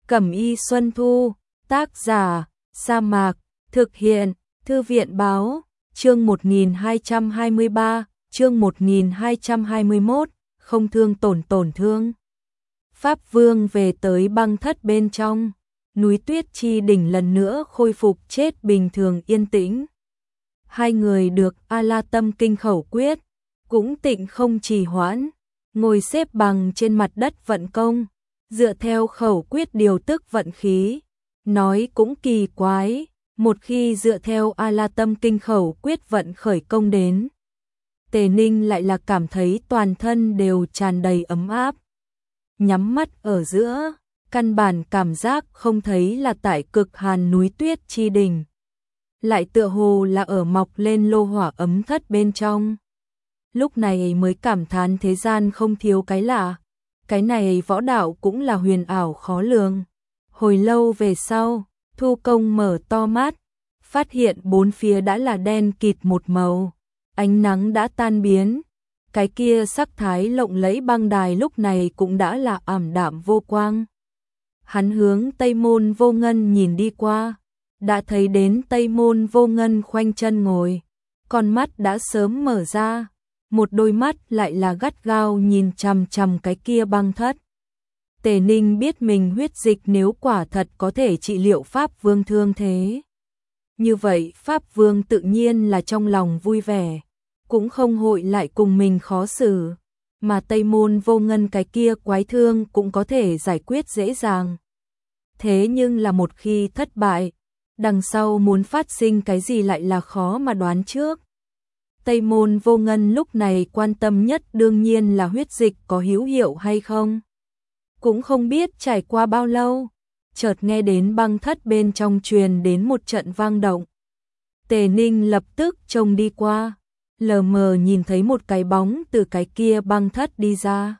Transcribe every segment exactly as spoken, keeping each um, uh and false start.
Cẩm y Xuân Thu, tác giả, Sa Mạc, thực hiện, Thư viện báo, chương một nghìn hai trăm hai mươi ba, chương một nghìn hai trăm hai mươi mốt, không thương tổn tổn thương. Pháp Vương về tới băng thất bên trong, núi Tuyết Chi đỉnh lần nữa khôi phục chết bình thường yên tĩnh. Hai người được A La Tâm Kinh khẩu quyết, cũng tịnh không trì hoãn, ngồi xếp bằng trên mặt đất vận công, dựa theo khẩu quyết điều tức vận khí. Nói cũng kỳ quái, một khi dựa theo A La Tâm Kinh khẩu quyết vận khởi công đến, Tề Ninh lại là cảm thấy toàn thân đều tràn đầy ấm áp. Nhắm mắt ở giữa, căn bản cảm giác không thấy là tại cực hàn núi Tuyết Chi đỉnh, lại tựa hồ là ở mọc lên lô hỏa ấm thất bên trong. Lúc này mới cảm thán thế gian không thiếu cái lạ, cái này võ đạo cũng là huyền ảo khó lường. Hồi lâu về sau, Thu Công mở to mắt, phát hiện bốn phía đã là đen kịt một màu, ánh nắng đã tan biến, cái kia sắc thái lộng lẫy băng đài lúc này cũng đã là ảm đạm vô quang. Hắn hướng Tây Môn Vô Ngân nhìn đi qua, đã thấy đến Tây Môn Vô Ngân khoanh chân ngồi, con mắt đã sớm mở ra, một đôi mắt lại là gắt gao nhìn chằm chằm cái kia băng thất. Tề Ninh biết mình huyết dịch nếu quả thật có thể trị liệu Pháp Vương thương thế, như vậy Pháp Vương tự nhiên là trong lòng vui vẻ, cũng không hội lại cùng mình khó xử, mà Tây Môn Vô Ngân cái kia quái thương cũng có thể giải quyết dễ dàng. Thế nhưng là một khi thất bại, đằng sau muốn phát sinh cái gì lại là khó mà đoán trước. Tây Môn Vô Ngân lúc này quan tâm nhất đương nhiên là huyết dịch có hữu hiệu hay không. Cũng không biết trải qua bao lâu, chợt nghe đến băng thất bên trong truyền đến một trận vang động. Tề Ninh lập tức trông đi qua, lờ mờ nhìn thấy một cái bóng từ cái kia băng thất đi ra.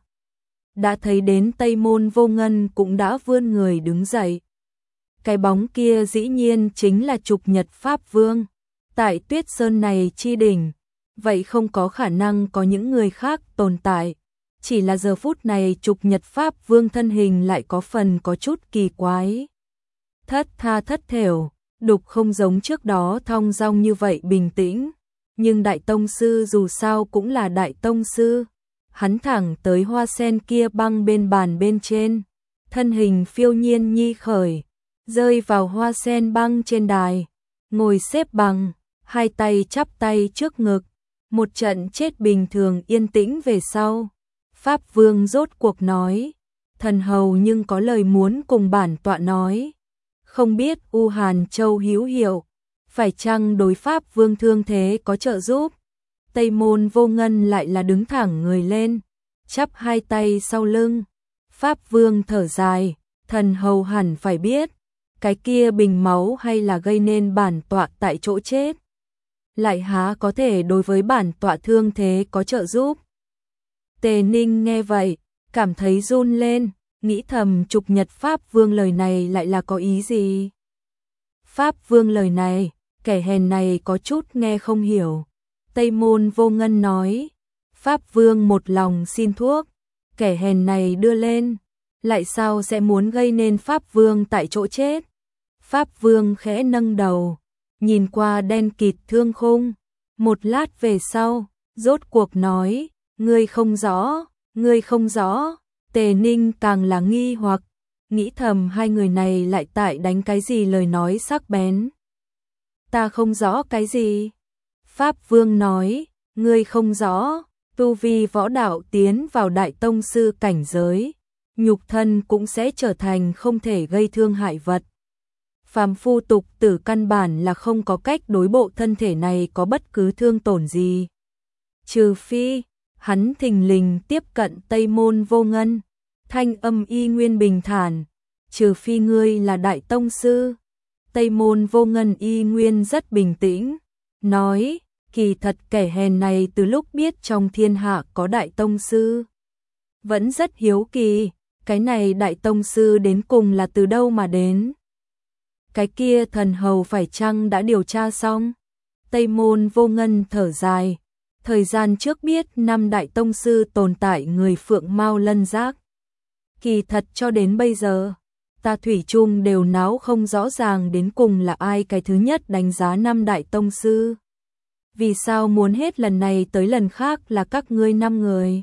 Đã thấy đến Tây Môn Vô Ngân cũng đã vươn người đứng dậy. Cái bóng kia dĩ nhiên chính là Trục Nhật Pháp Vương. Tại Tuyết Sơn này chi đỉnh, vậy không có khả năng có những người khác tồn tại. Chỉ là giờ phút này Trục Nhật Pháp Vương thân hình lại có phần có chút kỳ quái. Thất tha thất thểu, đục không giống trước đó thong dong như vậy bình tĩnh. Nhưng Đại Tông Sư dù sao cũng là Đại Tông Sư. Hắn thẳng tới hoa sen kia băng bên bàn bên trên. Thân hình phiêu nhiên nhi khởi, rơi vào hoa sen băng trên đài. Ngồi xếp bằng, hai tay chắp tay trước ngực. Một trận chết bình thường yên tĩnh về sau. Pháp Vương rốt cuộc nói, thần hầu nhưng có lời muốn cùng bản tọa nói. Không biết U Hàn Châu hữu hiệu, phải chăng đối Pháp Vương thương thế có trợ giúp? Tây Môn Vô Ngân lại là đứng thẳng người lên, chắp hai tay sau lưng. Pháp Vương thở dài, thần hầu hẳn phải biết, cái kia bình máu hay là gây nên bản tọa tại chỗ chết. Lại há có thể đối với bản tọa thương thế có trợ giúp? Tề Ninh nghe vậy, cảm thấy run lên, nghĩ thầm Trục Nhật Pháp Vương lời này lại là có ý gì? Pháp Vương lời này, kẻ hèn này có chút nghe không hiểu. Tây Môn Vô Ngân nói, Pháp Vương một lòng xin thuốc, kẻ hèn này đưa lên, lại sao sẽ muốn gây nên Pháp Vương tại chỗ chết? Pháp Vương khẽ nâng đầu, nhìn qua đen kịt thương khung, một lát về sau, rốt cuộc nói, ngươi không rõ, ngươi không rõ. Tề Ninh càng là nghi hoặc, nghĩ thầm hai người này lại tại đánh cái gì lời nói sắc bén. Ta không rõ cái gì? Pháp Vương nói, ngươi không rõ, tu vi võ đạo tiến vào Đại Tông Sư cảnh giới, nhục thân cũng sẽ trở thành không thể gây thương hại vật. Phàm phu tục tử căn bản là không có cách đối bộ thân thể này có bất cứ thương tổn gì. Trừ phi, hắn thình lình tiếp cận Tây Môn Vô Ngân, thanh âm y nguyên bình thản, trừ phi ngươi là Đại Tông Sư. Tây Môn Vô Ngân y nguyên rất bình tĩnh, nói, kỳ thật kẻ hèn này từ lúc biết trong thiên hạ có Đại Tông Sư, vẫn rất hiếu kỳ, cái này Đại Tông Sư đến cùng là từ đâu mà đến. Cái kia thần hầu phải chăng đã điều tra xong? Tây Môn Vô Ngân thở dài, thời gian trước biết năm Đại Tông Sư tồn tại người Phượng Mao Lân Giác. Kỳ thật cho đến bây giờ, ta thủy chung đều náo không rõ ràng đến cùng là ai cái thứ nhất đánh giá năm đại tông sư. Vì sao muốn hết lần này tới lần khác là các ngươi năm người?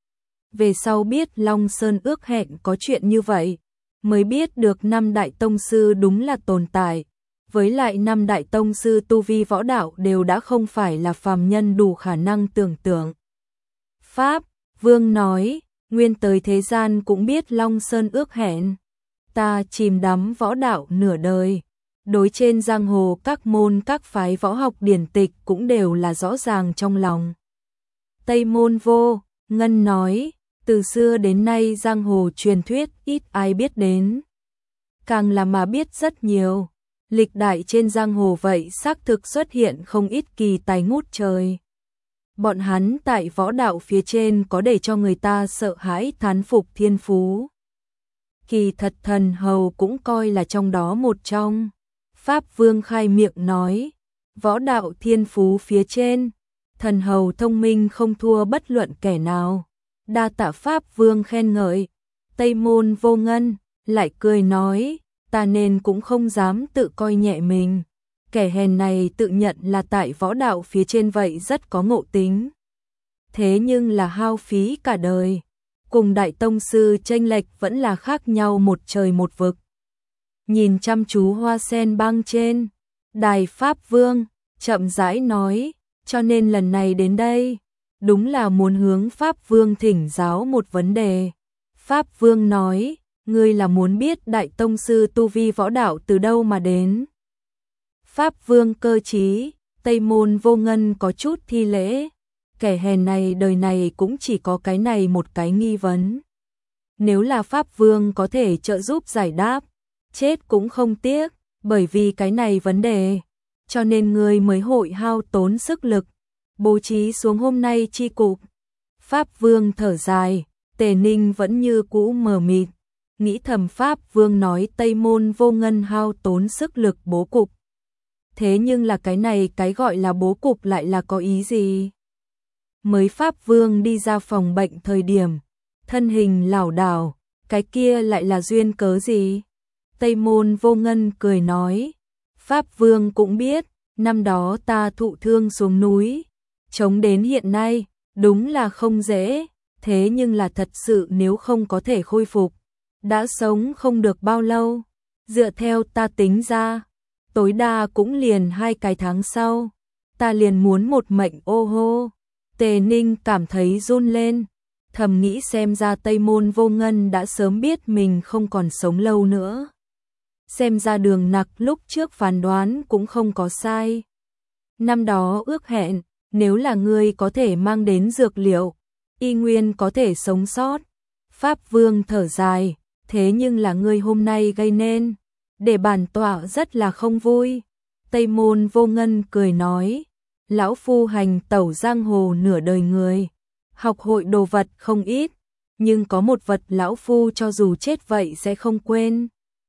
Về sau biết Long Sơn ước hẹn có chuyện như vậy, mới biết được năm đại tông sư đúng là tồn tại. Với lại năm đại tông sư tu vi võ đạo đều đã không phải là phàm nhân đủ khả năng tưởng tượng. Pháp Vương nói, nguyên tới thế gian cũng biết Long Sơn ước hẹn. Ta chìm đắm võ đạo nửa đời, đối trên giang hồ các môn các phái võ học điển tịch cũng đều là rõ ràng trong lòng. Tây Môn Vô Ngân nói, từ xưa đến nay giang hồ truyền thuyết ít ai biết đến. Càng là mà biết rất nhiều, lịch đại trên giang hồ vậy xác thực xuất hiện không ít kỳ tài ngút trời. Bọn hắn tại võ đạo phía trên có để cho người ta sợ hãi thán phục thiên phú. Kỳ thật Thần Hầu cũng coi là trong đó một trong. Pháp Vương khai miệng nói, võ đạo thiên phú phía trên, Thần Hầu thông minh không thua bất luận kẻ nào. Đa tạ Pháp Vương khen ngợi. Tây Môn Vô Ngân lại cười nói, ta nên cũng không dám tự coi nhẹ mình. Kẻ hèn này tự nhận là tại võ đạo phía trên vậy rất có ngộ tính. Thế nhưng là hao phí cả đời. Cùng đại tông sư chênh lệch vẫn là khác nhau một trời một vực. Nhìn chăm chú hoa sen băng trên, đài Pháp Vương chậm rãi nói, cho nên lần này đến đây, đúng là muốn hướng Pháp Vương thỉnh giáo một vấn đề. Pháp Vương nói, ngươi là muốn biết đại tông sư tu vi võ đạo từ đâu mà đến. Pháp Vương cơ trí, Tây Môn Vô Ngân có chút thi lễ. Kẻ hèn này đời này cũng chỉ có cái này một cái nghi vấn. Nếu là Pháp Vương có thể trợ giúp giải đáp, chết cũng không tiếc, bởi vì cái này vấn đề, cho nên người mới hội hao tốn sức lực, bố trí xuống hôm nay chi cục. Pháp Vương thở dài, Tề Ninh vẫn như cũ mờ mịt, nghĩ thầm Pháp Vương nói Tây Môn Vô Ngân hao tốn sức lực bố cục. Thế nhưng là cái này cái gọi là bố cục lại là có ý gì? Mới Pháp Vương đi ra phòng bệnh thời điểm, thân hình lảo đảo, cái kia lại là duyên cớ gì? Tây Môn Vô Ngân cười nói, Pháp Vương cũng biết, năm đó ta thụ thương xuống núi, chống đến hiện nay, đúng là không dễ, thế nhưng là thật sự nếu không có thể khôi phục, đã sống không được bao lâu, dựa theo ta tính ra, tối đa cũng liền hai cái tháng sau, ta liền muốn một mệnh ô hô. Tề Ninh cảm thấy run lên, thầm nghĩ xem ra Tây Môn Vô Ngân đã sớm biết mình không còn sống lâu nữa. Xem ra Đường Nặc lúc trước phán đoán cũng không có sai. Năm đó ước hẹn, nếu là ngươi có thể mang đến dược liệu, y nguyên có thể sống sót. Pháp Vương thở dài, thế nhưng là ngươi hôm nay gây nên, để bản tọa rất là không vui. Tây Môn Vô Ngân cười nói, lão phu hành tẩu giang hồ nửa đời người, học hội đồ vật không ít, nhưng có một vật lão phu cho dù chết vậy sẽ không quên.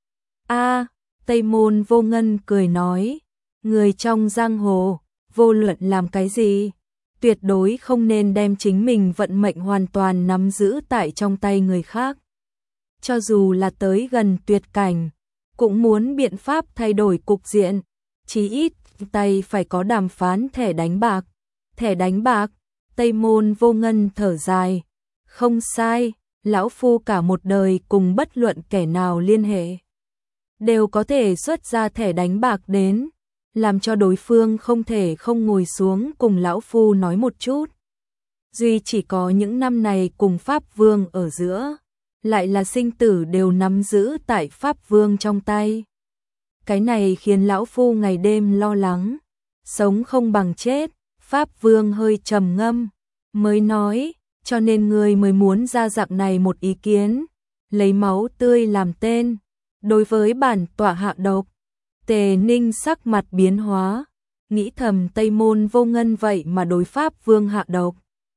A, Tây Môn Vô Ngân cười nói, người trong giang hồ, vô luận làm cái gì, tuyệt đối không nên đem chính mình vận mệnh hoàn toàn nắm giữ tại trong tay người khác. Cho dù là tới gần tuyệt cảnh, cũng muốn biện pháp thay đổi cục diện, chí ít tay phải có đàm phán thẻ đánh bạc. Thẻ đánh bạc, Tây Môn Vô Ngân thở dài, không sai, lão phu cả một đời cùng bất luận kẻ nào liên hệ, đều có thể xuất ra thẻ đánh bạc đến, làm cho đối phương không thể không ngồi xuống cùng lão phu nói một chút. Duy chỉ có những năm này cùng Pháp Vương ở giữa, lại là sinh tử đều nắm giữ tại Pháp Vương trong tay. Cái này khiến lão phu ngày đêm lo lắng, sống không bằng chết. Pháp Vương hơi trầm ngâm, mới nói, cho nên người mới muốn ra dạng này một ý kiến, lấy máu tươi làm tên, đối với bản tọa hạ độc. Tề Ninh sắc mặt biến hóa, nghĩ thầm Tây Môn Vô Ngân vậy mà đối Pháp Vương hạ độc.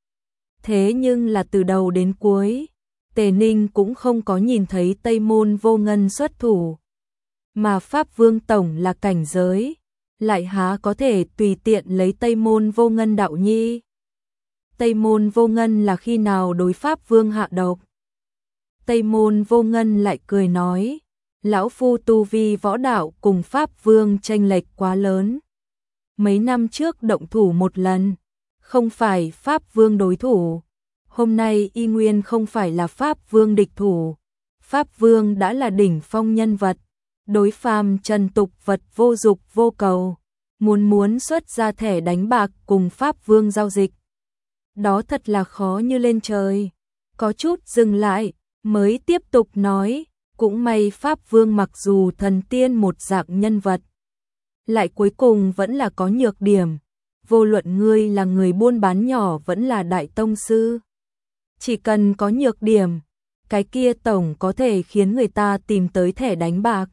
Thế nhưng là từ đầu đến cuối, Tề Ninh cũng không có nhìn thấy Tây Môn Vô Ngân xuất thủ, mà Pháp Vương tổng là cảnh giới, lại há có thể tùy tiện lấy Tây Môn Vô Ngân đạo nhi. Tây Môn Vô Ngân là khi nào đối Pháp Vương hạ độc? Tây Môn Vô Ngân lại cười nói, lão phu tu vi võ đạo cùng Pháp Vương chênh lệch quá lớn. Mấy năm trước động thủ một lần, không phải Pháp Vương đối thủ. Hôm nay y nguyên không phải là Pháp Vương địch thủ. Pháp Vương đã là đỉnh phong nhân vật, đối phàm trần tục vật vô dục vô cầu, muốn muốn xuất ra thẻ đánh bạc cùng Pháp Vương giao dịch. Đó thật là khó như lên trời. Có chút dừng lại, mới tiếp tục nói, cũng may Pháp Vương mặc dù thần tiên một dạng nhân vật, lại cuối cùng vẫn là có nhược điểm, vô luận ngươi là người buôn bán nhỏ vẫn là đại tông sư. Chỉ cần có nhược điểm, cái kia tổng có thể khiến người ta tìm tới thẻ đánh bạc.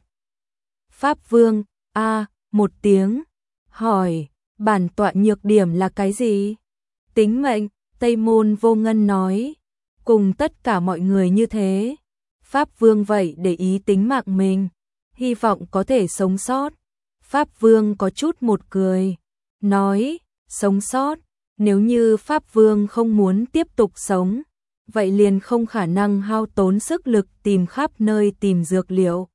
Pháp Vương, a một tiếng, hỏi, bản tọa nhược điểm là cái gì? Tính mệnh, Tây Môn Vô Ngân nói, cùng tất cả mọi người như thế. Pháp Vương vậy để ý tính mạng mình, hy vọng có thể sống sót. Pháp Vương có chút một cười, nói, sống sót, nếu như Pháp Vương không muốn tiếp tục sống, vậy liền không khả năng hao tốn sức lực tìm khắp nơi tìm dược liệu.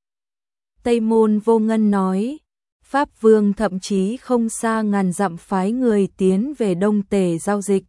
Tây Môn Vô Ngân nói, Pháp Vương thậm chí không xa ngàn dặm phái người tiến về Đông Tề giao dịch.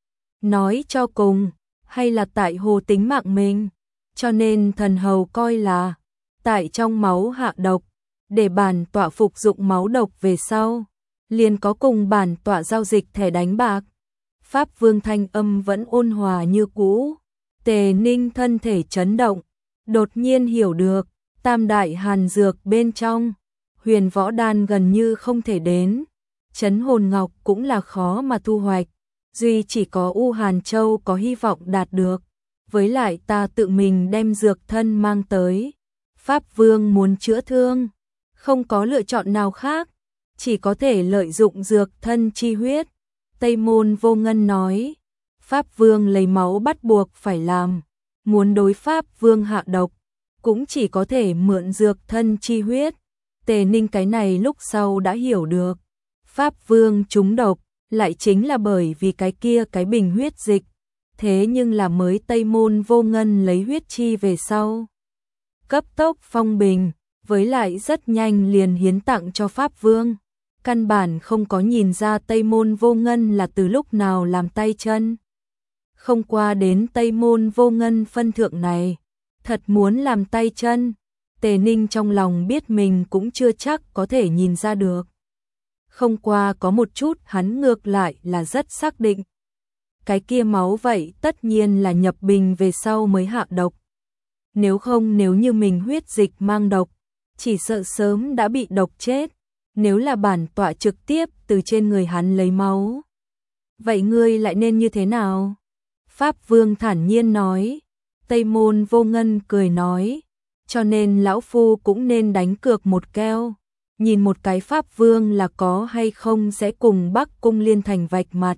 Nói cho cùng, hay là tại hồ tính mạng mình, cho nên thần hầu coi là tại trong máu hạ độc, để bản tọa phục dụng máu độc về sau, liền có cùng bản tọa giao dịch thẻ đánh bạc. Pháp Vương thanh âm vẫn ôn hòa như cũ. Tề Ninh thân thể chấn động, đột nhiên hiểu được, tam đại hàn dược bên trong, huyền võ đan gần như không thể đến, chấn hồn ngọc cũng là khó mà thu hoạch, duy chỉ có U Hàn Châu có hy vọng đạt được, với lại ta tự mình đem dược thân mang tới. Pháp Vương muốn chữa thương, không có lựa chọn nào khác, chỉ có thể lợi dụng dược thân chi huyết. Tây Môn Vô Ngân nói, Pháp Vương lấy máu bắt buộc phải làm, muốn đối Pháp Vương hạ độc, cũng chỉ có thể mượn dược thân chi huyết. Tề Ninh cái này lúc sau đã hiểu được, Pháp Vương trúng độc, lại chính là bởi vì cái kia cái bình huyết dịch, thế nhưng là mới Tây Môn Vô Ngân lấy huyết chi về sau. Cấp tốc phong bình, với lại rất nhanh liền hiến tặng cho Pháp Vương. Căn bản không có nhìn ra Tây Môn Vô Ngân là từ lúc nào làm tay chân. Không qua đến Tây Môn Vô Ngân phân thượng này, thật muốn làm tay chân, Tề Ninh trong lòng biết mình cũng chưa chắc có thể nhìn ra được. Không qua có một chút hắn ngược lại là rất xác định. Cái kia máu vậy tất nhiên là nhập bình về sau mới hạ độc. Nếu không nếu như mình huyết dịch mang độc, chỉ sợ sớm đã bị độc chết. Nếu là bản tọa trực tiếp từ trên người hắn lấy máu, vậy ngươi lại nên như thế nào? Pháp Vương thản nhiên nói. Tây Môn Vô Ngân cười nói, cho nên lão phu cũng nên đánh cược một keo, nhìn một cái Pháp Vương là có hay không sẽ cùng Bắc Cung Liên Thành vạch mặt.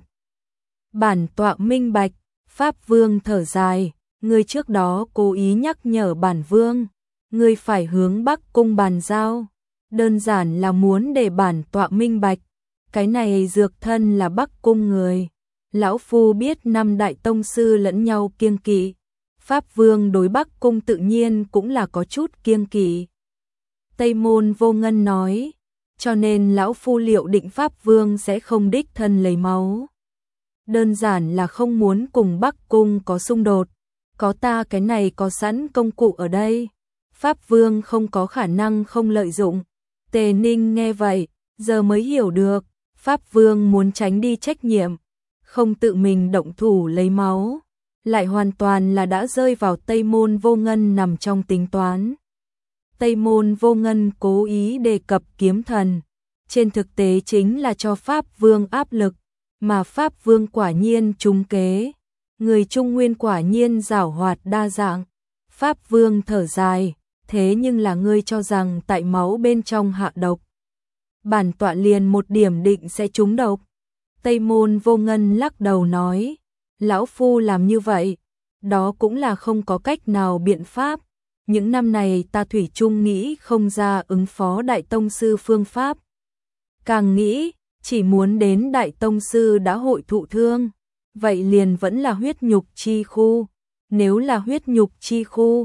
Bản tọa minh bạch. Pháp Vương thở dài, ngươi trước đó cố ý nhắc nhở bản Vương, ngươi phải hướng Bắc Cung bàn giao. Đơn giản là muốn để bản tọa minh bạch, cái này dược thân là Bắc Cung người. Lão phu biết năm đại tông sư lẫn nhau kiêng kỵ, Pháp Vương đối Bắc Cung tự nhiên cũng là có chút kiêng kỵ. Tây Môn Vô Ngân nói, cho nên lão phu liệu định Pháp Vương sẽ không đích thân lấy máu. Đơn giản là không muốn cùng Bắc Cung có xung đột, có ta cái này có sẵn công cụ ở đây, Pháp Vương không có khả năng không lợi dụng. Tề Ninh nghe vậy, giờ mới hiểu được, Pháp Vương muốn tránh đi trách nhiệm, không tự mình động thủ lấy máu, lại hoàn toàn là đã rơi vào Tây Môn Vô Ngân nằm trong tính toán. Tây Môn Vô Ngân cố ý đề cập kiếm thần, trên thực tế chính là cho Pháp Vương áp lực, mà Pháp Vương quả nhiên trúng kế, người Trung Nguyên quả nhiên giảo hoạt đa dạng. Pháp Vương thở dài, thế nhưng là ngươi cho rằng tại máu bên trong hạ độc, bản tọa liền một điểm định sẽ trúng độc. Tây Môn Vô Ngân lắc đầu nói, lão phu làm như vậy, đó cũng là không có cách nào biện pháp. Những năm này ta thủy chung nghĩ không ra ứng phó đại tông sư phương pháp. Càng nghĩ, chỉ muốn đến đại tông sư đã hội thụ thương, vậy liền vẫn là huyết nhục chi khu. Nếu là huyết nhục chi khu,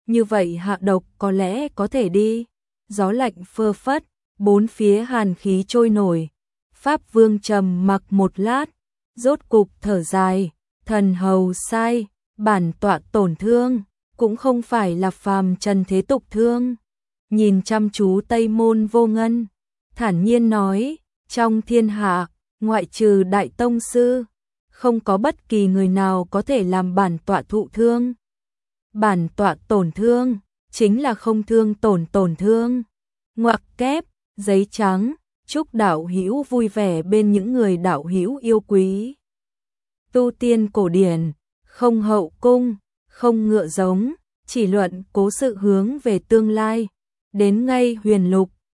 Như vậy hạ độc có lẽ có thể đi. Gió lạnh phơ phất, bốn phía hàn khí trôi nổi. Pháp Vương trầm mặc một lát, rốt cục thở dài, thần hầu sai, bản tọa tổn thương, cũng không phải là phàm trần thế tục thương. Nhìn chăm chú Tây Môn Vô Ngân, thản nhiên nói, trong thiên hạ, ngoại trừ đại tông sư, không có bất kỳ người nào có thể làm bản tọa thụ thương. Bản tọa tổn thương, chính là không thương tổn tổn thương. Ngoặc kép, giấy trắng, chúc đạo hữu vui vẻ bên những người đạo hữu yêu quý. Tu tiên cổ điển, không hậu cung, không ngựa giống, chỉ luận cố sự hướng về tương lai. Đến ngay huyền lục,